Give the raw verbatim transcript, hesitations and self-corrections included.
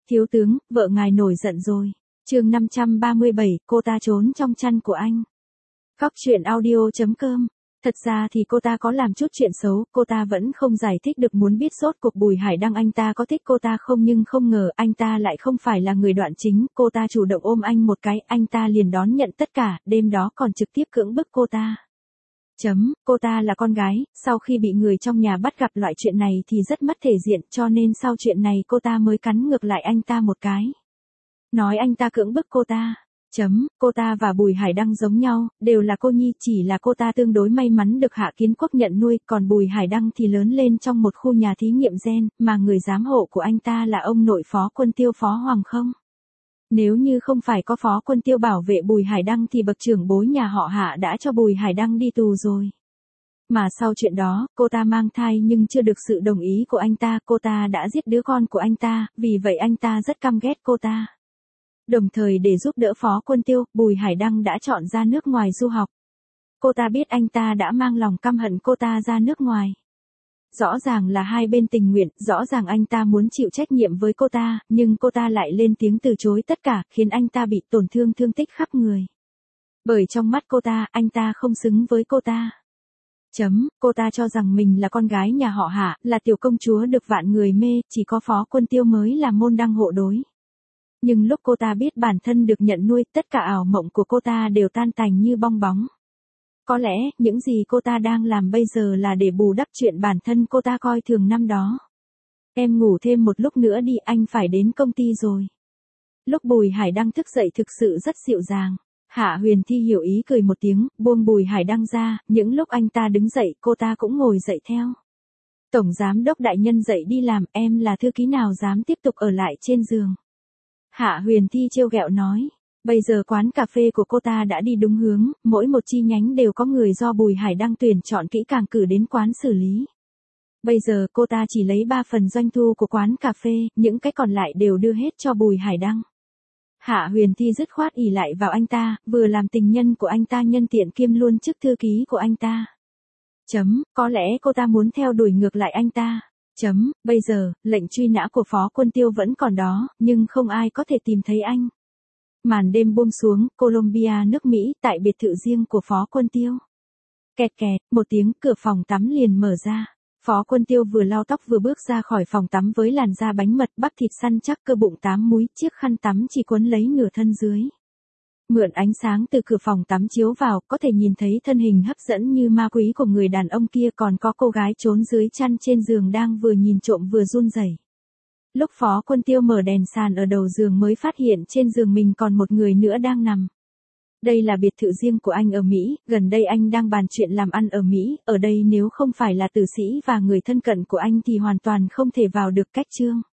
Thiếu tướng, vợ ngài nổi giận rồi. Chương năm trăm ba mươi bảy, cô ta trốn trong chăn của anh. Góc truyện audio chấm com. Thật ra thì cô ta có làm chút chuyện xấu, cô ta vẫn không giải thích được muốn biết rốt cuộc Bùi Hải Đăng anh ta có thích cô ta không, nhưng không ngờ anh ta lại không phải là người đoạn chính, cô ta chủ động ôm anh một cái, anh ta liền đón nhận tất cả, đêm đó còn trực tiếp cưỡng bức cô ta. Chấm, cô ta là con gái, sau khi bị người trong nhà bắt gặp loại chuyện này thì rất mất thể diện, cho nên sau chuyện này cô ta mới cắn ngược lại anh ta một cái. Nói anh ta cưỡng bức cô ta. Chấm, cô ta và Bùi Hải Đăng giống nhau, đều là cô nhi, chỉ là cô ta tương đối may mắn được Hạ Kiến Quốc nhận nuôi, còn Bùi Hải Đăng thì lớn lên trong một khu nhà thí nghiệm gen, mà người giám hộ của anh ta là ông nội Phó Quân Tiêu Phó Hoàng Không. Nếu như không phải có Phó Quân Tiêu bảo vệ Bùi Hải Đăng thì bậc trưởng bối nhà họ Hạ đã cho Bùi Hải Đăng đi tù rồi. Mà sau chuyện đó, cô ta mang thai nhưng chưa được sự đồng ý của anh ta, cô ta đã giết đứa con của anh ta, vì vậy anh ta rất căm ghét cô ta. Đồng thời để giúp đỡ Phó Quân Tiêu, Bùi Hải Đăng đã chọn ra nước ngoài du học. Cô ta biết anh ta đã mang lòng căm hận cô ta ra nước ngoài. Rõ ràng là hai bên tình nguyện, rõ ràng anh ta muốn chịu trách nhiệm với cô ta, nhưng cô ta lại lên tiếng từ chối tất cả, khiến anh ta bị tổn thương thương tích khắp người. Bởi trong mắt cô ta, anh ta không xứng với cô ta. Chấm, cô ta cho rằng mình là con gái nhà họ Hạ, là tiểu công chúa được vạn người mê, chỉ có Phó Quân Tiêu mới là môn đăng hộ đối. Nhưng lúc cô ta biết bản thân được nhận nuôi, tất cả ảo mộng của cô ta đều tan tành như bong bóng. Có lẽ, những gì cô ta đang làm bây giờ là để bù đắp chuyện bản thân cô ta coi thường năm đó. Em ngủ thêm một lúc nữa đi, anh phải đến công ty rồi. Lúc Bùi Hải Đăng thức dậy thực sự rất dịu dàng. Hạ Huyền Thi hiểu ý cười một tiếng, buông Bùi Hải Đăng ra, những lúc anh ta đứng dậy cô ta cũng ngồi dậy theo. Tổng giám đốc đại nhân dậy đi làm, em là thư ký nào dám tiếp tục ở lại trên giường. Hạ Huyền Thi trêu ghẹo nói, bây giờ quán cà phê của cô ta đã đi đúng hướng, mỗi một chi nhánh đều có người do Bùi Hải Đăng tuyển chọn kỹ càng cử đến quán xử lý. Bây giờ cô ta chỉ lấy ba phần doanh thu của quán cà phê, những cái còn lại đều đưa hết cho Bùi Hải Đăng. Hạ Huyền Thi dứt khoát ỷ lại vào anh ta, vừa làm tình nhân của anh ta nhân tiện kiêm luôn chức thư ký của anh ta. Chấm, có lẽ cô ta muốn theo đuổi ngược lại anh ta. Chấm, bây giờ, lệnh truy nã của Phó Quân Tiêu vẫn còn đó, nhưng không ai có thể tìm thấy anh. Màn đêm buông xuống, Colombia nước Mỹ, tại biệt thự riêng của Phó Quân Tiêu. Kẹt kẹt, một tiếng, cửa phòng tắm liền mở ra. Phó Quân Tiêu vừa lau tóc vừa bước ra khỏi phòng tắm với làn da bánh mật, bắp thịt săn chắc, cơ bụng tám múi, chiếc khăn tắm chỉ quấn lấy nửa thân dưới. Mượn ánh sáng từ cửa phòng tắm chiếu vào, có thể nhìn thấy thân hình hấp dẫn như ma quý của người đàn ông kia, còn có cô gái trốn dưới chăn trên giường đang vừa nhìn trộm vừa run rẩy. Lúc Phó Quân Tiêu mở đèn sàn ở đầu giường mới phát hiện trên giường mình còn một người nữa đang nằm. Đây là biệt thự riêng của anh ở Mỹ, gần đây anh đang bàn chuyện làm ăn ở Mỹ, ở đây nếu không phải là tử sĩ và người thân cận của anh thì hoàn toàn không thể vào được cách chương.